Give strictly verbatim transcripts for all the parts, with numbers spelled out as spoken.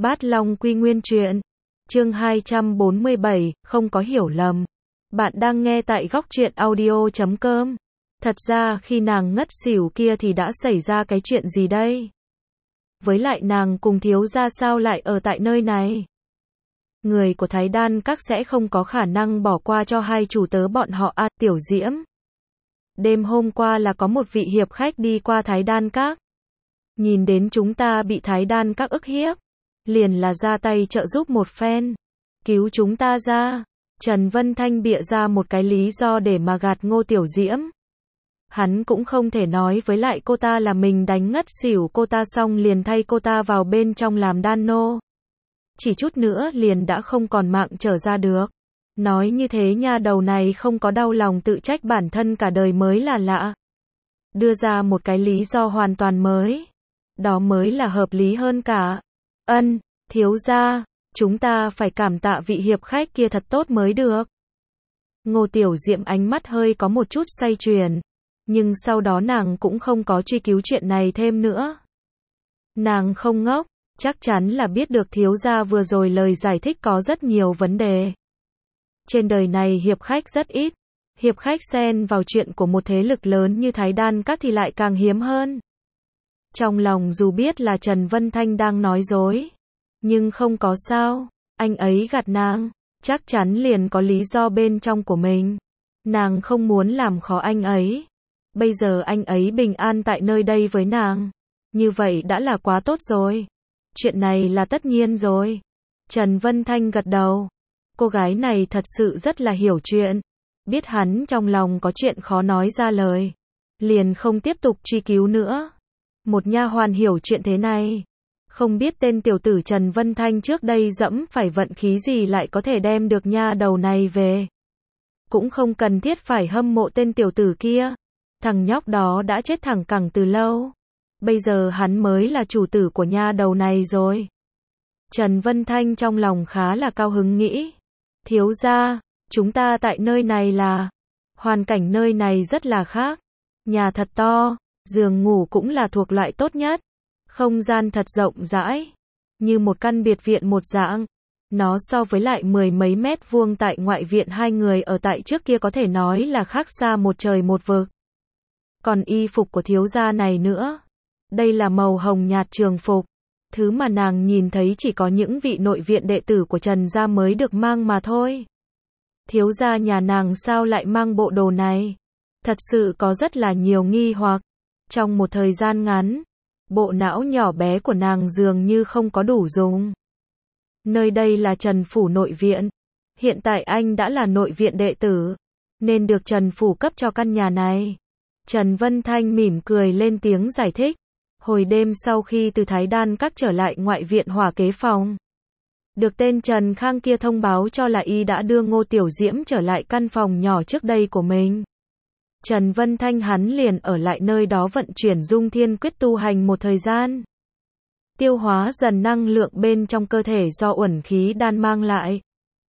Bát Long Quy Nguyên Truyện, chương hai trăm bốn mươi bảy, không có hiểu lầm. Bạn đang nghe tại góc truyện audio chấm com. Thật ra khi nàng ngất xỉu kia thì đã xảy ra cái chuyện gì đây? Với lại nàng cùng thiếu gia sao lại ở tại nơi này? Người của Thái Đan Các sẽ không có khả năng bỏ qua cho hai chủ tớ bọn họ à, Tiểu Diễm. Đêm hôm qua là có một vị hiệp khách đi qua Thái Đan Các. Nhìn đến chúng ta bị Thái Đan Các ức hiếp, liền là ra tay trợ giúp một phen, cứu chúng ta ra. Trần Vân Thanh bịa ra một cái lý do để mà gạt Ngô Tiểu Diễm. Hắn cũng không thể nói với lại cô ta là mình đánh ngất xỉu cô ta xong liền thay cô ta vào bên trong làm đan nô. Chỉ chút nữa liền đã không còn mạng trở ra được. Nói như thế nha đầu này không có đau lòng tự trách bản thân cả đời mới là lạ. Đưa ra một cái lý do hoàn toàn mới. Đó mới là hợp lý hơn cả. Ân, thiếu gia, chúng ta phải cảm tạ vị hiệp khách kia thật tốt mới được. Ngô Tiểu Diễm ánh mắt hơi có một chút xoay chuyển. Nhưng sau đó nàng cũng không có truy cứu chuyện này thêm nữa. Nàng không ngốc, chắc chắn là biết được thiếu gia vừa rồi lời giải thích có rất nhiều vấn đề. Trên đời này hiệp khách rất ít. Hiệp khách xen vào chuyện của một thế lực lớn như Thái Đan Các thì lại càng hiếm hơn. Trong lòng dù biết là Trần Vân Thanh đang nói dối, nhưng không có sao, anh ấy gạt nàng, chắc chắn liền có lý do bên trong của mình. Nàng không muốn làm khó anh ấy. Bây giờ anh ấy bình an tại nơi đây với nàng, như vậy đã là quá tốt rồi. Chuyện này là tất nhiên rồi. Trần Vân Thanh gật đầu. Cô gái này thật sự rất là hiểu chuyện. Biết hắn trong lòng có chuyện khó nói ra lời, liền không tiếp tục truy cứu nữa. Một nha hoàn hiểu chuyện thế này. Không biết tên tiểu tử Trần Vân Thanh trước đây dẫm phải vận khí gì lại có thể đem được nha đầu này về. Cũng không cần thiết phải hâm mộ tên tiểu tử kia. Thằng nhóc đó đã chết thẳng cẳng từ lâu. Bây giờ hắn mới là chủ tử của nha đầu này rồi. Trần Vân Thanh trong lòng khá là cao hứng nghĩ. Thiếu gia, chúng ta tại nơi này là... Hoàn cảnh nơi này rất là khác. Nhà thật to, giường ngủ cũng là thuộc loại tốt nhất. Không gian thật rộng rãi. Như một căn biệt viện một dạng. Nó so với lại mười mấy mét vuông tại ngoại viện hai người ở tại trước kia có thể nói là khác xa một trời một vực. Còn y phục của thiếu gia này nữa. Đây là màu hồng nhạt trường phục. Thứ mà nàng nhìn thấy chỉ có những vị nội viện đệ tử của Trần gia mới được mang mà thôi. Thiếu gia nhà nàng sao lại mang bộ đồ này? Thật sự có rất là nhiều nghi hoặc. Trong một thời gian ngắn, bộ não nhỏ bé của nàng dường như không có đủ dùng. Nơi đây là Trần Phủ nội viện. Hiện tại anh đã là nội viện đệ tử, nên được Trần Phủ cấp cho căn nhà này. Trần Vân Thanh mỉm cười lên tiếng giải thích. Hồi đêm sau khi từ Thái Đan Các trở lại ngoại viện hỏa kế phòng, được tên Trần Khang kia thông báo cho là y đã đưa Ngô Tiểu Diễm trở lại căn phòng nhỏ trước đây của mình. Trần Vân Thanh hắn liền ở lại nơi đó vận chuyển Dung Thiên Quyết tu hành một thời gian. Tiêu hóa dần năng lượng bên trong cơ thể do uẩn khí đan mang lại.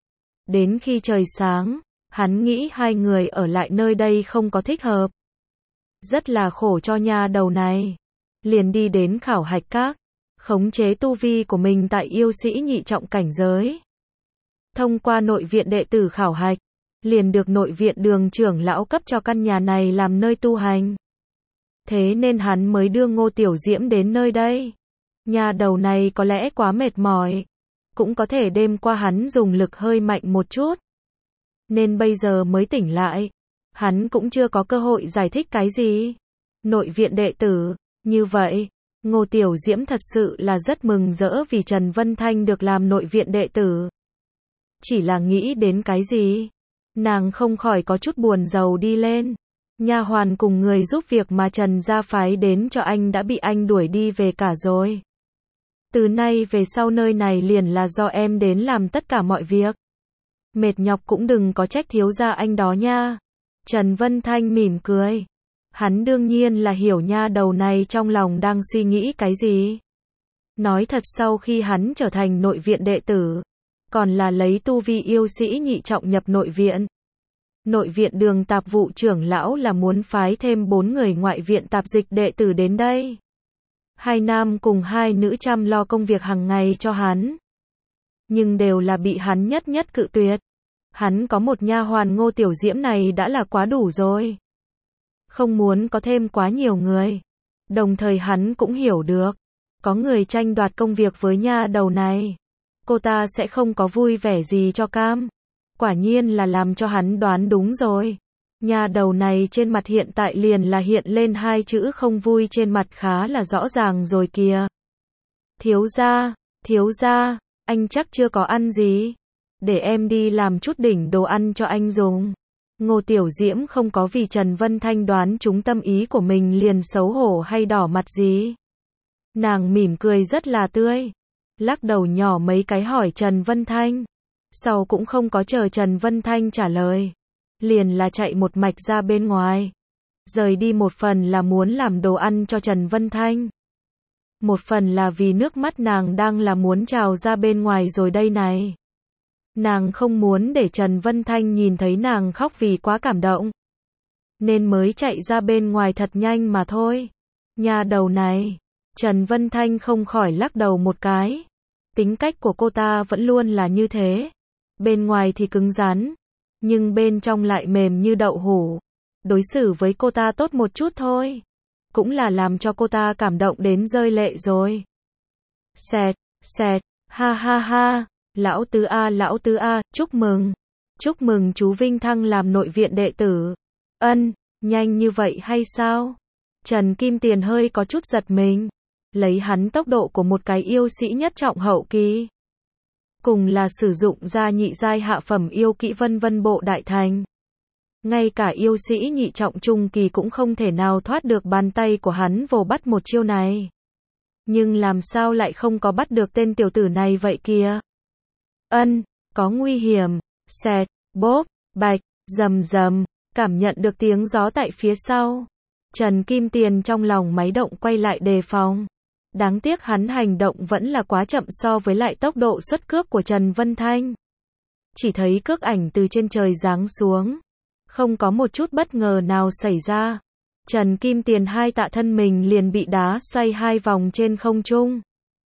Đến khi trời sáng, hắn nghĩ hai người ở lại nơi đây không có thích hợp. Rất là khổ cho nha đầu này. Liền đi đến khảo hạch các, khống chế tu vi của mình tại yêu sĩ nhị trọng cảnh giới. Thông qua nội viện đệ tử khảo hạch, liền được nội viện Đường trưởng lão cấp cho căn nhà này làm nơi tu hành. Thế nên hắn mới đưa Ngô Tiểu Diễm đến nơi đây. Nhà đầu này có lẽ quá mệt mỏi, cũng có thể đêm qua hắn dùng lực hơi mạnh một chút, nên bây giờ mới tỉnh lại. Hắn cũng chưa có cơ hội giải thích cái gì. Nội viện đệ tử, như vậy, Ngô Tiểu Diễm thật sự là rất mừng rỡ vì Trần Vân Thanh được làm nội viện đệ tử. Chỉ là nghĩ đến cái gì, nàng không khỏi có chút buồn rầu đi lên. Nha hoàn cùng người giúp việc mà Trần gia phái đến cho anh đã bị anh đuổi đi về cả rồi. Từ nay về sau nơi này liền là do em đến làm tất cả mọi việc. Mệt nhọc cũng đừng có trách thiếu gia anh đó nha. Trần Vân Thanh mỉm cười. Hắn đương nhiên là hiểu nha đầu này trong lòng đang suy nghĩ cái gì. Nói thật sau khi hắn trở thành nội viện đệ tử, còn là lấy tu vi yêu sĩ nhị trọng nhập nội viện. Nội viện Đường tạp vụ trưởng lão là muốn phái thêm bốn người ngoại viện tạp dịch đệ tử đến đây. Hai nam cùng hai nữ chăm lo công việc hàng ngày cho hắn. Nhưng đều là bị hắn nhất nhất cự tuyệt. Hắn có một nha hoàn Ngô Tiểu Diễm này đã là quá đủ rồi. Không muốn có thêm quá nhiều người. Đồng thời hắn cũng hiểu được, có người tranh đoạt công việc với nha đầu này, cô ta sẽ không có vui vẻ gì cho cam. Quả nhiên là làm cho hắn đoán đúng rồi. Nha đầu này trên mặt hiện tại liền là hiện lên hai chữ không vui trên mặt khá là rõ ràng rồi kìa. Thiếu gia, thiếu gia, anh chắc chưa có ăn gì. Để em đi làm chút đỉnh đồ ăn cho anh dùng. Ngô Tiểu Diễm không có vì Trần Vân Thanh đoán trúng tâm ý của mình liền xấu hổ hay đỏ mặt gì. Nàng mỉm cười rất là tươi, lắc đầu nhỏ mấy cái hỏi Trần Vân Thanh. Sau cũng không có chờ Trần Vân Thanh trả lời, liền là chạy một mạch ra bên ngoài. Rời đi một phần là muốn làm đồ ăn cho Trần Vân Thanh. Một phần là vì nước mắt nàng đang là muốn trào ra bên ngoài rồi đây này. Nàng không muốn để Trần Vân Thanh nhìn thấy nàng khóc vì quá cảm động. Nên mới chạy ra bên ngoài thật nhanh mà thôi. Nhà đầu này, Trần Vân Thanh không khỏi lắc đầu một cái. Tính cách của cô ta vẫn luôn là như thế. Bên ngoài thì cứng rắn, nhưng bên trong lại mềm như đậu hũ. Đối xử với cô ta tốt một chút thôi, cũng là làm cho cô ta cảm động đến rơi lệ rồi. Xẹt, xẹt, ha ha ha. Lão tứ a, lão tứ a, chúc mừng. Chúc mừng chú Vinh Thăng làm nội viện đệ tử. Ân, nhanh như vậy hay sao? Trần Kim Tiền hơi có chút giật mình. Lấy hắn tốc độ của một cái yêu sĩ nhất trọng hậu kỳ. Cùng là sử dụng ra nhị giai hạ phẩm yêu kỹ vân vân bộ đại thành. Ngay cả yêu sĩ nhị trọng trung kỳ cũng không thể nào thoát được bàn tay của hắn vồ bắt một chiêu này. Nhưng làm sao lại không có bắt được tên tiểu tử này vậy kìa? Ân, có nguy hiểm. Xẹt, bốp, bạch, rầm rầm, cảm nhận được tiếng gió tại phía sau. Trần Kim Tiền trong lòng máy động quay lại đề phòng. Đáng tiếc hắn hành động vẫn là quá chậm so với lại tốc độ xuất cước của Trần Vân Thanh. Chỉ thấy cước ảnh từ trên trời giáng xuống. Không có một chút bất ngờ nào xảy ra. Trần Kim Tiền hai tạ thân mình liền bị đá xoay hai vòng trên không trung.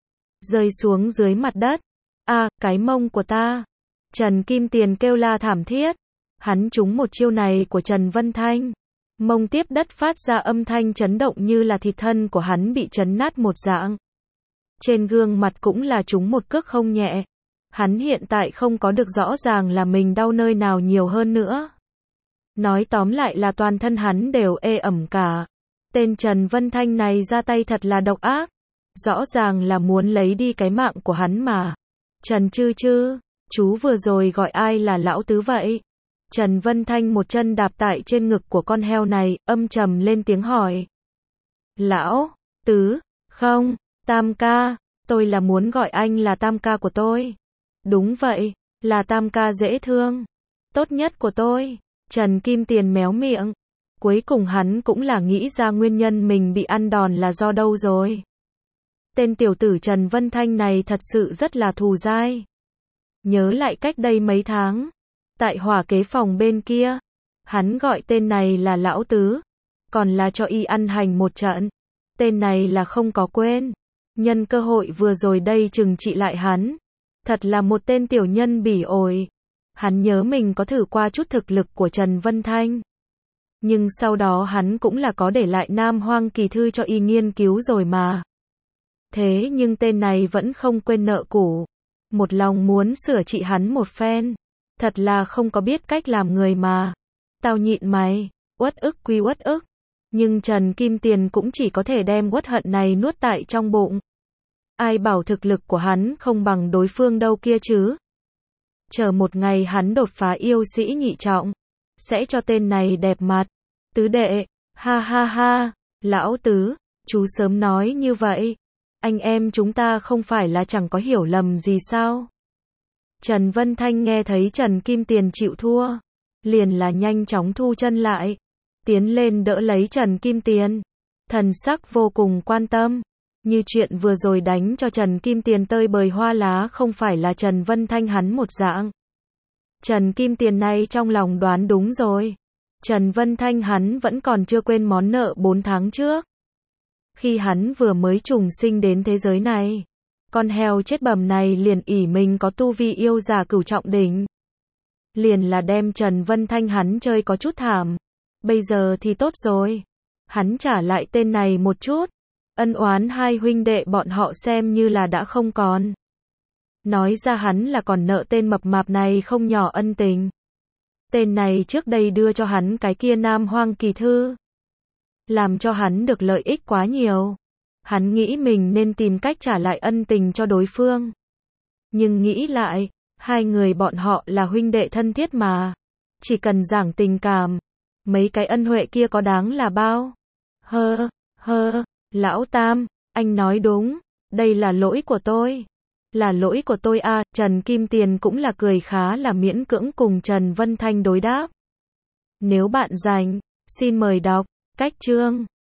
Rơi xuống dưới mặt đất. A, à, cái mông của ta. Trần Kim Tiền kêu la thảm thiết. Hắn trúng một chiêu này của Trần Vân Thanh. Mông tiếp đất phát ra âm thanh chấn động như là thịt thân của hắn bị chấn nát một dạng. Trên gương mặt cũng là trúng một cước không nhẹ. Hắn hiện tại không có được rõ ràng là mình đau nơi nào nhiều hơn nữa. Nói tóm lại là toàn thân hắn đều ê ẩm cả. Tên Trần Vân Thanh này ra tay thật là độc ác. Rõ ràng là muốn lấy đi cái mạng của hắn mà. Trần Chư Chư, chú vừa rồi gọi ai là lão tứ vậy? Trần Vân Thanh một chân đạp tại trên ngực của con heo này, âm trầm lên tiếng hỏi. Lão tứ, không, Tam ca, tôi là muốn gọi anh là Tam ca của tôi. Đúng vậy, là Tam ca dễ thương, tốt nhất của tôi. Trần Kim Tiền méo miệng. Cuối cùng hắn cũng là nghĩ ra nguyên nhân mình bị ăn đòn là do đâu rồi. Tên tiểu tử Trần Vân Thanh này thật sự rất là thù dai. Nhớ lại cách đây mấy tháng, tại hỏa kế phòng bên kia, hắn gọi tên này là lão tứ, còn là cho y ăn hành một trận. Tên này là không có quên. Nhân cơ hội vừa rồi đây trừng trị lại hắn. Thật là một tên tiểu nhân bỉ ổi. Hắn nhớ mình có thử qua chút thực lực của Trần Vân Thanh. Nhưng sau đó hắn cũng là có để lại Nam Hoang Kỳ Thư cho y nghiên cứu rồi mà. Thế nhưng tên này vẫn không quên nợ cũ. Một lòng muốn sửa trị hắn một phen. Thật là không có biết cách làm người mà. Tao nhịn mày, uất ức quy uất ức. Nhưng Trần Kim Tiền cũng chỉ có thể đem uất hận này nuốt tại trong bụng. Ai bảo thực lực của hắn không bằng đối phương đâu kia chứ. Chờ một ngày hắn đột phá yêu sĩ nhị trọng, sẽ cho tên này đẹp mặt. Tứ đệ, ha ha ha, lão tứ, chú sớm nói như vậy. Anh em chúng ta không phải là chẳng có hiểu lầm gì sao? Trần Vân Thanh nghe thấy Trần Kim Tiền chịu thua, liền là nhanh chóng thu chân lại, tiến lên đỡ lấy Trần Kim Tiền. Thần sắc vô cùng quan tâm, như chuyện vừa rồi đánh cho Trần Kim Tiền tơi bời hoa lá không phải là Trần Vân Thanh hắn một dạng. Trần Kim Tiền này trong lòng đoán đúng rồi. Trần Vân Thanh hắn vẫn còn chưa quên món nợ bốn tháng trước. Khi hắn vừa mới trùng sinh đến thế giới này, con heo chết bầm này liền ỷ mình có tu vi yêu giả cửu trọng đỉnh. Liền là đem Trần Vân Thanh hắn chơi có chút thảm. Bây giờ thì tốt rồi. Hắn trả lại tên này một chút. Ân oán hai huynh đệ bọn họ xem như là đã không còn. Nói ra hắn là còn nợ tên mập mạp này không nhỏ ân tình. Tên này trước đây đưa cho hắn cái kia Nam Hoang kỳ thư. Làm cho hắn được lợi ích quá nhiều. Hắn nghĩ mình nên tìm cách trả lại ân tình cho đối phương. Nhưng nghĩ lại, hai người bọn họ là huynh đệ thân thiết mà. Chỉ cần giảng tình cảm. Mấy cái ân huệ kia có đáng là bao? Hơ, hơ, lão Tam, anh nói đúng. Đây là lỗi của tôi. Là lỗi của tôi à, Trần Kim Tiền cũng là cười khá là miễn cưỡng cùng Trần Vân Thanh đối đáp. Nếu bạn rảnh, xin mời đọc, cách chương.